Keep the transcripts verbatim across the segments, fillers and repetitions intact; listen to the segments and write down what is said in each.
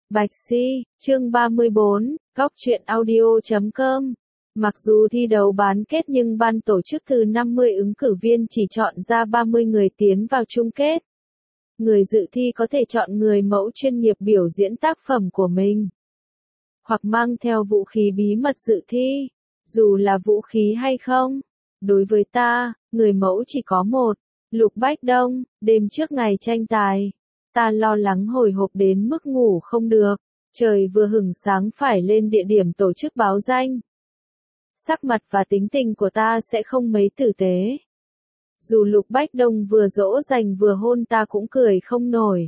Bạch Si, chương ba mươi bốn, góc truyện audio chấm com. Mặc dù thi đấu bán kết nhưng ban tổ chức từ năm mươi ứng cử viên chỉ chọn ra ba mươi người tiến vào chung kết. Người dự thi có thể chọn người mẫu chuyên nghiệp biểu diễn tác phẩm của mình, hoặc mang theo vũ khí bí mật dự thi, dù là vũ khí hay không. Đối với ta, người mẫu chỉ có một, Lục Bách Đông. Đêm trước ngày tranh tài, ta lo lắng hồi hộp đến mức ngủ không được. Trời vừa hửng sáng phải lên địa điểm tổ chức báo danh. Sắc mặt và tính tình của ta sẽ không mấy tử tế. Dù Lục Bách Đông vừa dỗ dành vừa hôn ta cũng cười không nổi.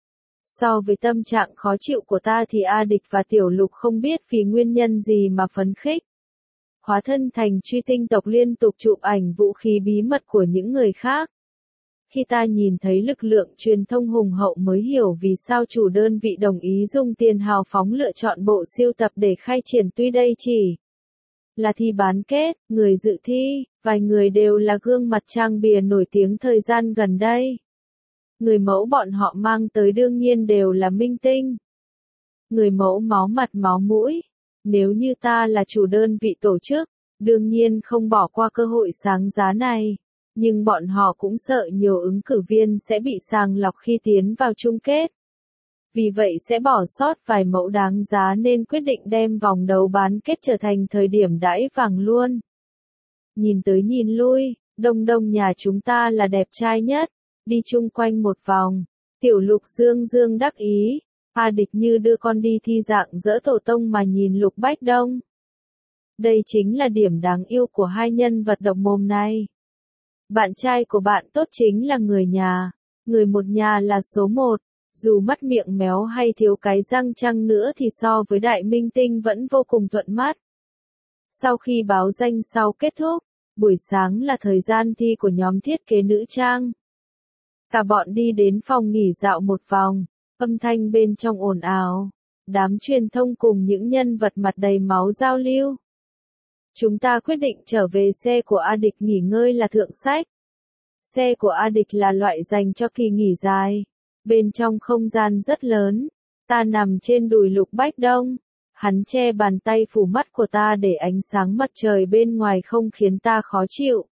So với tâm trạng khó chịu của ta thì A Địch và Tiểu Lục không biết vì nguyên nhân gì mà phấn khích. Hóa thân thành truy tinh tộc liên tục chụp ảnh vũ khí bí mật của những người khác. Khi ta nhìn thấy lực lượng truyền thông hùng hậu mới hiểu vì sao chủ đơn vị đồng ý dùng tiền hào phóng lựa chọn bộ sưu tập để khai triển, tuy đây chỉ là thi bán kết, người dự thi, vài người đều là gương mặt trang bìa nổi tiếng thời gian gần đây. Người mẫu bọn họ mang tới đương nhiên đều là minh tinh. Người mẫu máu mặt máu mũi. Nếu như ta là chủ đơn vị tổ chức, đương nhiên không bỏ qua cơ hội sáng giá này. Nhưng bọn họ cũng sợ nhiều ứng cử viên sẽ bị sàng lọc khi tiến vào chung kết. Vì vậy sẽ bỏ sót vài mẫu đáng giá nên quyết định đem vòng đấu bán kết trở thành thời điểm đãi vàng luôn. Nhìn tới nhìn lui, Đông Đông nhà chúng ta là đẹp trai nhất. Đi chung quanh một vòng, Tiểu Lục dương dương đắc ý. A Địch như đưa con đi thi dạng dỡ tổ tông mà nhìn Lục Bách Đông. Đây chính là điểm đáng yêu của hai nhân vật độc mồm này. Bạn trai của bạn tốt chính là người nhà. Người một nhà là số một. Dù mắt miệng méo hay thiếu cái răng chăng nữa thì so với đại minh tinh vẫn vô cùng thuận mắt. Sau khi báo danh sau kết thúc, buổi sáng là thời gian thi của nhóm thiết kế nữ trang. Cả bọn đi đến phòng nghỉ dạo một vòng. Âm thanh bên trong ồn ào. Đám truyền thông cùng những nhân vật mặt đầy máu giao lưu. Chúng ta quyết định trở về xe của A Địch nghỉ ngơi là thượng sách. Xe của A Địch là loại dành cho kỳ nghỉ dài. Bên trong không gian rất lớn. Ta nằm trên đùi Lục Bách Đông. Hắn che bàn tay phủ mắt của ta để ánh sáng mặt trời bên ngoài không khiến ta khó chịu.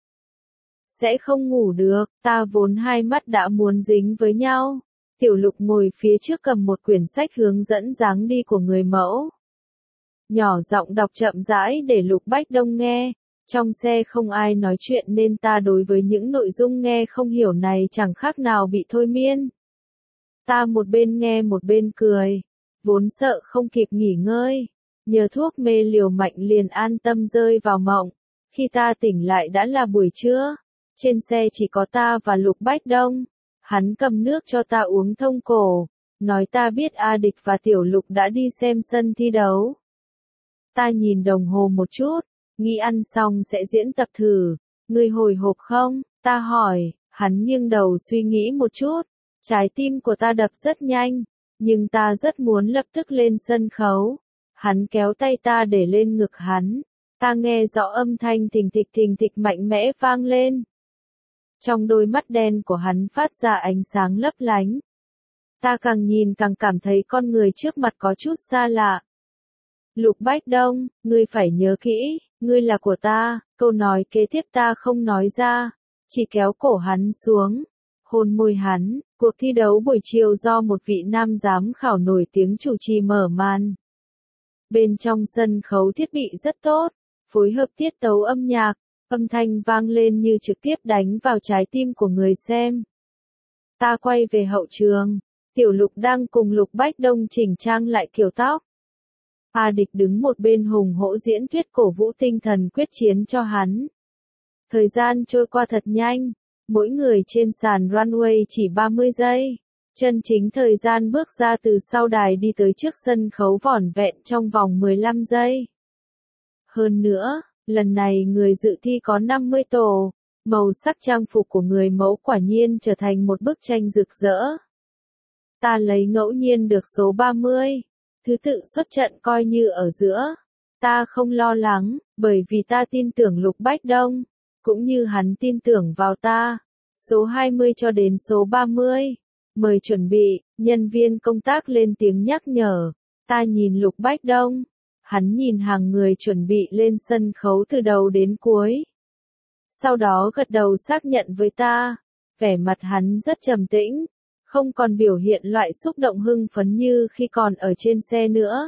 Sẽ không ngủ được, ta vốn hai mắt đã muốn dính với nhau. Tiểu Lục ngồi phía trước cầm một quyển sách hướng dẫn dáng đi của người mẫu. Nhỏ giọng đọc chậm rãi để Lục Bách Đông nghe. Trong xe không ai nói chuyện nên ta đối với những nội dung nghe không hiểu này chẳng khác nào bị thôi miên. Ta một bên nghe một bên cười. Vốn sợ không kịp nghỉ ngơi. Nhờ thuốc mê liều mạnh liền an tâm rơi vào mộng. Khi ta tỉnh lại đã là buổi trưa. Trên xe chỉ có ta và Lục Bách Đông. Hắn cầm nước cho ta uống thông cổ. Nói ta biết A Địch và Tiểu Lục đã đi xem sân thi đấu. Ta nhìn đồng hồ một chút. Nghĩ ăn xong sẽ diễn tập thử. Ngươi hồi hộp không? Ta hỏi. Hắn nghiêng đầu suy nghĩ một chút. Trái tim của ta đập rất nhanh. Nhưng ta rất muốn lập tức lên sân khấu. Hắn kéo tay ta để lên ngực hắn. Ta nghe rõ âm thanh thình thịch thình thịch mạnh mẽ vang lên. Trong đôi mắt đen của hắn phát ra ánh sáng lấp lánh. Ta càng nhìn càng cảm thấy con người trước mặt có chút xa lạ. Lục Bách Đông, ngươi phải nhớ kỹ, ngươi là của ta. Câu nói kế tiếp ta không nói ra, chỉ kéo cổ hắn xuống, hôn môi hắn. Cuộc thi đấu buổi chiều do một vị nam giám khảo nổi tiếng chủ trì mở màn. Bên trong sân khấu thiết bị rất tốt, phối hợp tiết tấu âm nhạc. Âm thanh vang lên như trực tiếp đánh vào trái tim của người xem. Ta quay về hậu trường. Tiểu Lục đang cùng Lục Bách Đông chỉnh trang lại kiểu tóc. A Địch đứng một bên hùng hổ diễn thuyết cổ vũ tinh thần quyết chiến cho hắn. Thời gian trôi qua thật nhanh. Mỗi người trên sàn runway chỉ ba mươi giây. Chân chính thời gian bước ra từ sau đài đi tới trước sân khấu vỏn vẹn trong vòng mười lăm giây. Hơn nữa, lần này người dự thi có năm mươi tổ. Màu sắc trang phục của người mẫu quả nhiên trở thành một bức tranh rực rỡ. Ta lấy ngẫu nhiên được số ba mươi. Thứ tự xuất trận coi như ở giữa. Ta không lo lắng, bởi vì ta tin tưởng Lục Bách Đông. Cũng như hắn tin tưởng vào ta. Số hai mươi cho đến số ba mươi. Mời chuẩn bị, nhân viên công tác lên tiếng nhắc nhở. Ta nhìn Lục Bách Đông. Hắn nhìn hàng người chuẩn bị lên sân khấu từ đầu đến cuối. Sau đó gật đầu xác nhận với ta. Vẻ mặt hắn rất trầm tĩnh, không còn biểu hiện loại xúc động hưng phấn như khi còn ở trên xe nữa.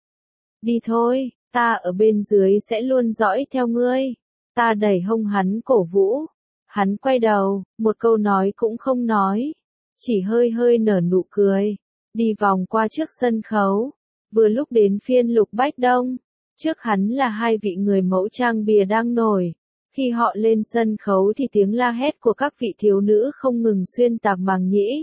Đi thôi, ta ở bên dưới sẽ luôn dõi theo ngươi. Ta đẩy hông hắn cổ vũ. Hắn quay đầu, một câu nói cũng không nói. Chỉ hơi hơi nở nụ cười. Đi vòng qua trước sân khấu. Vừa lúc đến phiên Lục Bách Đông. Trước hắn là hai vị người mẫu trang bìa đang nổi. Khi họ lên sân khấu thì tiếng la hét của các vị thiếu nữ không ngừng xuyên tạc màng nhĩ.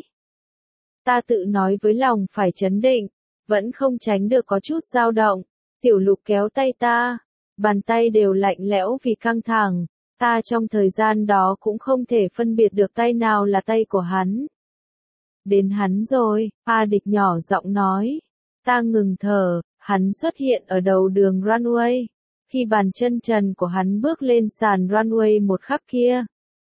Ta tự nói với lòng phải trấn định, vẫn không tránh được có chút dao động. Tiểu Lục kéo tay ta, bàn tay đều lạnh lẽo vì căng thẳng. Ta trong thời gian đó cũng không thể phân biệt được tay nào là tay của hắn. Đến hắn rồi, A Địch nhỏ giọng nói. Ta ngừng thở, hắn xuất hiện ở đầu đường runway. Khi bàn chân trần của hắn bước lên sàn runway một khắc kia.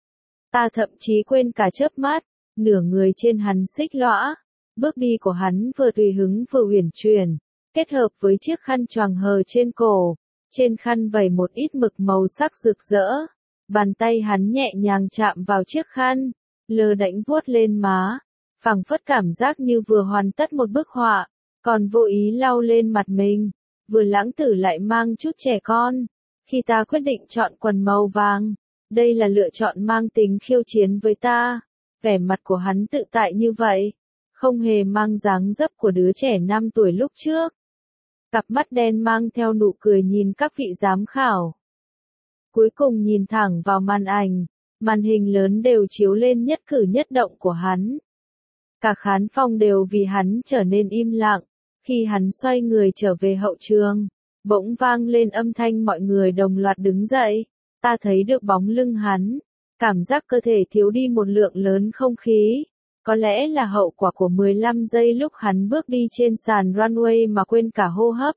Ta thậm chí quên cả chớp mắt, nửa người trên hắn xích lõa. Bước đi của hắn vừa tùy hứng vừa uyển chuyển, kết hợp với chiếc khăn choàng hờ trên cổ. Trên khăn vẩy một ít mực màu sắc rực rỡ. Bàn tay hắn nhẹ nhàng chạm vào chiếc khăn, lơ đãng vuốt lên má, phảng phất cảm giác như vừa hoàn tất một bức họa, còn vô ý lau lên mặt mình, vừa lãng tử lại mang chút trẻ con. Khi ta quyết định chọn quần màu vàng, đây là lựa chọn mang tính khiêu chiến với ta. Vẻ mặt của hắn tự tại như vậy, không hề mang dáng dấp của đứa trẻ năm tuổi lúc trước. Cặp mắt đen mang theo nụ cười nhìn các vị giám khảo. Cuối cùng nhìn thẳng vào màn ảnh, màn hình lớn đều chiếu lên nhất cử nhất động của hắn. Cả khán phòng đều vì hắn trở nên im lặng. Khi hắn xoay người trở về hậu trường, bỗng vang lên âm thanh mọi người đồng loạt đứng dậy. Ta thấy được bóng lưng hắn, cảm giác cơ thể thiếu đi một lượng lớn không khí. Có lẽ là hậu quả của mười lăm giây lúc hắn bước đi trên sàn runway mà quên cả hô hấp.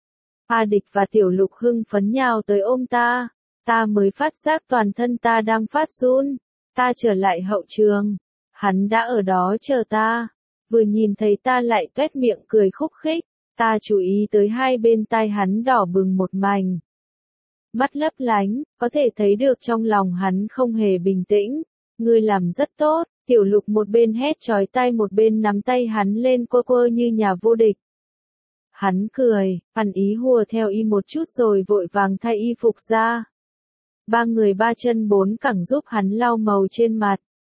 A Địch và Tiểu Lục hưng phấn nhào tới ôm ta. Ta mới phát giác toàn thân ta đang phát run. Ta trở lại hậu trường. Hắn đã ở đó chờ ta. Vừa nhìn thấy ta lại tuét miệng cười khúc khích. Ta chú ý tới hai bên tai hắn đỏ bừng một mảnh. Mắt lấp lánh, có thể thấy được trong lòng hắn không hề bình tĩnh. Ngươi làm rất tốt. Tiểu Lục một bên hét chói tai một bên nắm tay hắn lên quơ quơ như nhà vô địch. Hắn cười, ăn ý hùa theo y một chút rồi vội vàng thay y phục ra. Ba người ba chân bốn cẳng giúp hắn lau màu trên mặt.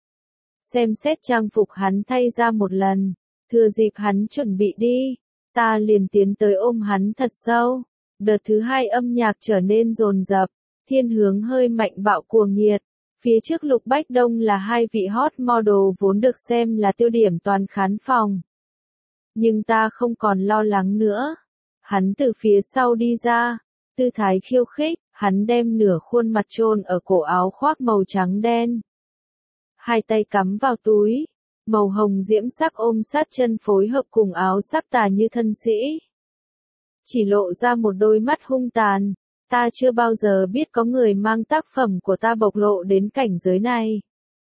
Xem xét trang phục hắn thay ra một lần, thừa dịp hắn chuẩn bị đi, ta liền tiến tới ôm hắn thật sâu. Đợt thứ hai âm nhạc trở nên dồn dập, thiên hướng hơi mạnh bạo cuồng nhiệt. Phía trước Lục Bách Đông là hai vị hot model vốn được xem là tiêu điểm toàn khán phòng. Nhưng ta không còn lo lắng nữa. Hắn từ phía sau đi ra, tư thái khiêu khích, hắn đem nửa khuôn mặt chôn ở cổ áo khoác màu trắng đen. Hai tay cắm vào túi, màu hồng diễm sắc ôm sát chân phối hợp cùng áo sắc tà như thân sĩ. Chỉ lộ ra một đôi mắt hung tàn. Ta chưa bao giờ biết có người mang tác phẩm của ta bộc lộ đến cảnh giới này.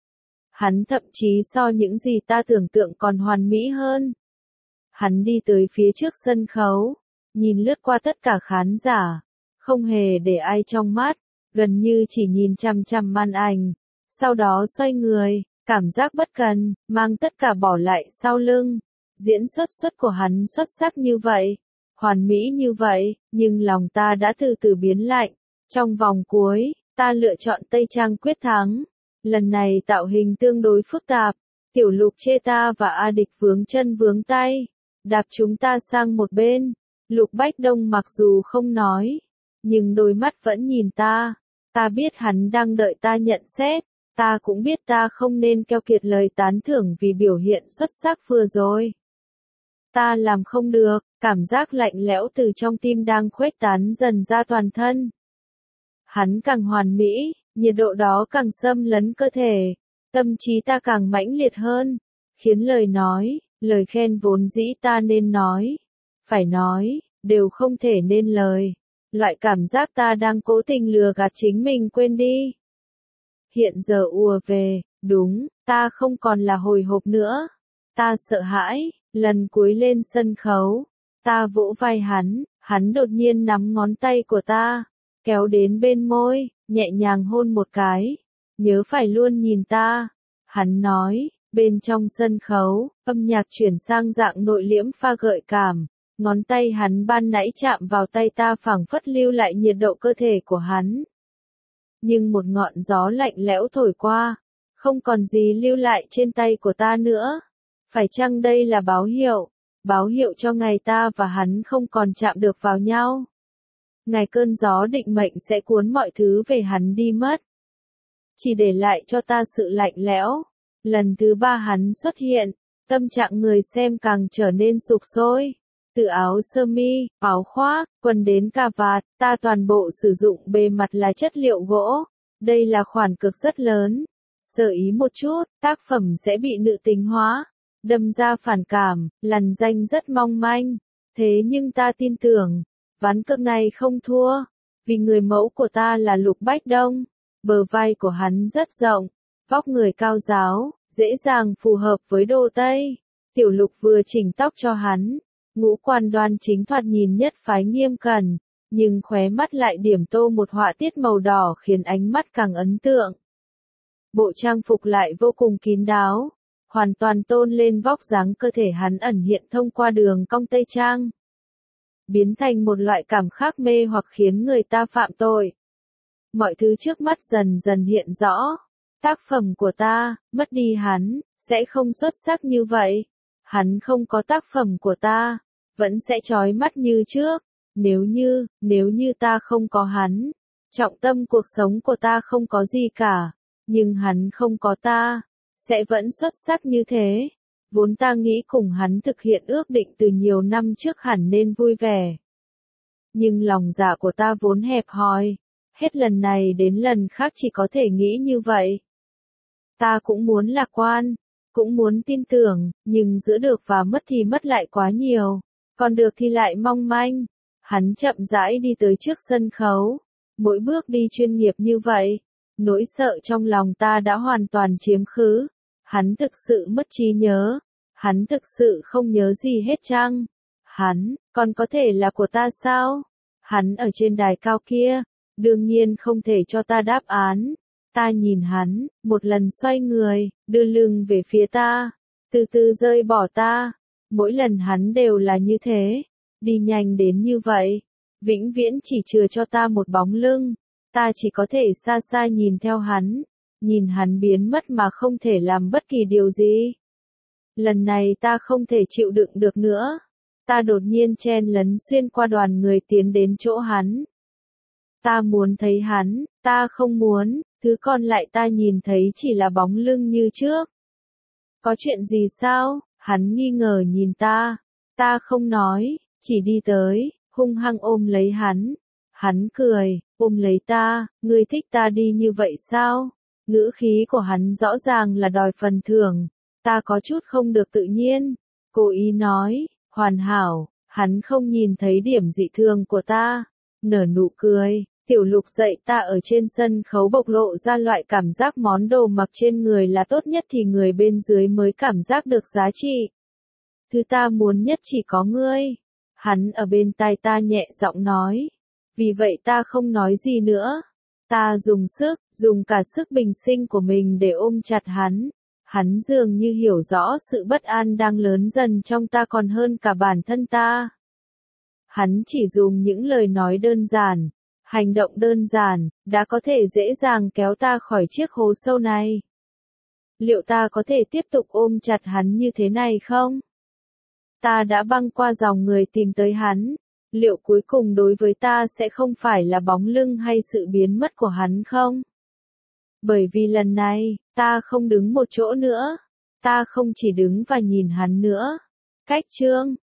Hắn thậm chí so những gì ta tưởng tượng còn hoàn mỹ hơn. Hắn đi tới phía trước sân khấu, nhìn lướt qua tất cả khán giả, không hề để ai trong mắt, gần như chỉ nhìn chằm chằm màn ảnh. Sau đó xoay người, cảm giác bất cần, mang tất cả bỏ lại sau lưng. Diễn xuất xuất của hắn xuất sắc như vậy, hoàn mỹ như vậy, nhưng lòng ta đã từ từ biến lạnh. Trong vòng cuối, ta lựa chọn Tây Trang quyết thắng. Lần này tạo hình tương đối phức tạp. Tiểu Lục chê ta và A Địch vướng chân vướng tay, đạp chúng ta sang một bên. Lục Bách Đông mặc dù không nói, nhưng đôi mắt vẫn nhìn ta. Ta biết hắn đang đợi ta nhận xét. Ta cũng biết ta không nên keo kiệt lời tán thưởng vì biểu hiện xuất sắc vừa rồi. Ta làm không được, cảm giác lạnh lẽo từ trong tim đang khuếch tán dần ra toàn thân. Hắn càng hoàn mỹ, nhiệt độ đó càng xâm lấn cơ thể, tâm trí ta càng mãnh liệt hơn, khiến lời nói, lời khen vốn dĩ ta nên nói, phải nói, đều không thể nên lời. Loại cảm giác ta đang cố tình lừa gạt chính mình quên đi. Hiện giờ ùa về, đúng, ta không còn là hồi hộp nữa. Ta sợ hãi, lần cuối lên sân khấu, Ta vỗ vai hắn, hắn đột nhiên nắm ngón tay của ta, kéo đến bên môi, nhẹ nhàng hôn một cái. Nhớ phải luôn nhìn ta. Hắn nói, bên trong sân khấu, âm nhạc chuyển sang dạng nội liễm pha gợi cảm. Ngón tay hắn ban nãy chạm vào tay ta phảng phất lưu lại nhiệt độ cơ thể của hắn. Nhưng một ngọn gió lạnh lẽo thổi qua, không còn gì lưu lại trên tay của ta nữa. Phải chăng đây là báo hiệu, báo hiệu cho ngày ta và hắn không còn chạm được vào nhau? Ngày cơn gió định mệnh sẽ cuốn mọi thứ về hắn đi mất, chỉ để lại cho ta sự lạnh lẽo. Lần thứ ba hắn xuất hiện, tâm trạng người xem càng trở nên sục sôi. Từ áo sơ mi, áo khoác, quần đến cà vạt, ta toàn bộ sử dụng bề mặt là chất liệu gỗ. Đây là khoản cực rất lớn. Sơ ý một chút, tác phẩm sẽ bị nữ tính hóa, đâm ra phản cảm, lằn danh rất mong manh. Thế nhưng ta tin tưởng, ván cược này không thua, vì người mẫu của ta là Lục Bách Đông. Bờ vai của hắn rất rộng, vóc người cao ráo, dễ dàng phù hợp với đồ Tây. Tiểu Lục vừa chỉnh tóc cho hắn, ngũ quan đoan chính thoạt nhìn nhất phái nghiêm cẩn, nhưng khóe mắt lại điểm tô một họa tiết màu đỏ khiến ánh mắt càng ấn tượng. Bộ trang phục lại vô cùng kín đáo, hoàn toàn tôn lên vóc dáng cơ thể hắn ẩn hiện thông qua đường cong tây trang, biến thành một loại cảm giác mê hoặc khiến người ta phạm tội. Mọi thứ trước mắt dần dần hiện rõ. Tác phẩm của ta, mất đi hắn, sẽ không xuất sắc như vậy. Hắn không có tác phẩm của ta, vẫn sẽ chói mắt như trước. Nếu như, nếu như ta không có hắn, trọng tâm cuộc sống của ta không có gì cả. Nhưng hắn không có ta, sẽ vẫn xuất sắc như thế. Vốn ta nghĩ cùng hắn thực hiện ước định từ nhiều năm trước hẳn nên vui vẻ. Nhưng lòng dạ của ta vốn hẹp hòi. Hết lần này đến lần khác chỉ có thể nghĩ như vậy. Ta cũng muốn lạc quan, cũng muốn tin tưởng, nhưng giữa được và mất thì mất lại quá nhiều, còn được thì lại mong manh. Hắn chậm rãi đi tới trước sân khấu, mỗi bước đi chuyên nghiệp như vậy, nỗi sợ trong lòng ta đã hoàn toàn chiếm khứ. Hắn thực sự mất trí nhớ, hắn thực sự không nhớ gì hết chăng? Hắn, còn có thể là của ta sao? Hắn ở trên đài cao kia, đương nhiên không thể cho ta đáp án. Ta nhìn hắn, một lần xoay người, đưa lưng về phía ta, từ từ rời bỏ ta. Mỗi lần hắn đều là như thế, đi nhanh đến như vậy, vĩnh viễn chỉ chừa cho ta một bóng lưng. Ta chỉ có thể xa xa nhìn theo hắn, nhìn hắn biến mất mà không thể làm bất kỳ điều gì. Lần này ta không thể chịu đựng được nữa. Ta đột nhiên chen lấn xuyên qua đoàn người tiến đến chỗ hắn. Ta muốn thấy hắn, ta không muốn, thứ còn lại ta nhìn thấy chỉ là bóng lưng như trước. Có chuyện gì sao? Hắn nghi ngờ nhìn ta. Ta không nói, chỉ đi tới, hung hăng ôm lấy hắn. Hắn cười, ôm lấy ta, ngươi thích ta đi như vậy sao? Ngữ khí của hắn rõ ràng là đòi phần thưởng. Ta có chút không được tự nhiên. Cố ý nói, hoàn hảo, hắn không nhìn thấy điểm dị thường của ta. Nở nụ cười, Tiểu Lục dạy ta ở trên sân khấu bộc lộ ra loại cảm giác món đồ mặc trên người là tốt nhất thì người bên dưới mới cảm giác được giá trị. Thứ ta muốn nhất chỉ có ngươi. Hắn ở bên tai ta nhẹ giọng nói. Vì vậy ta không nói gì nữa. Ta dùng sức, dùng cả sức bình sinh của mình để ôm chặt hắn. Hắn dường như hiểu rõ sự bất an đang lớn dần trong ta còn hơn cả bản thân ta. Hắn chỉ dùng những lời nói đơn giản, hành động đơn giản, đã có thể dễ dàng kéo ta khỏi chiếc hố sâu này. Liệu ta có thể tiếp tục ôm chặt hắn như thế này không? Ta đã băng qua dòng người tìm tới hắn. Liệu cuối cùng đối với ta sẽ không phải là bóng lưng hay sự biến mất của hắn không? Bởi vì lần này, ta không đứng một chỗ nữa. Ta không chỉ đứng và nhìn hắn nữa. Cách chương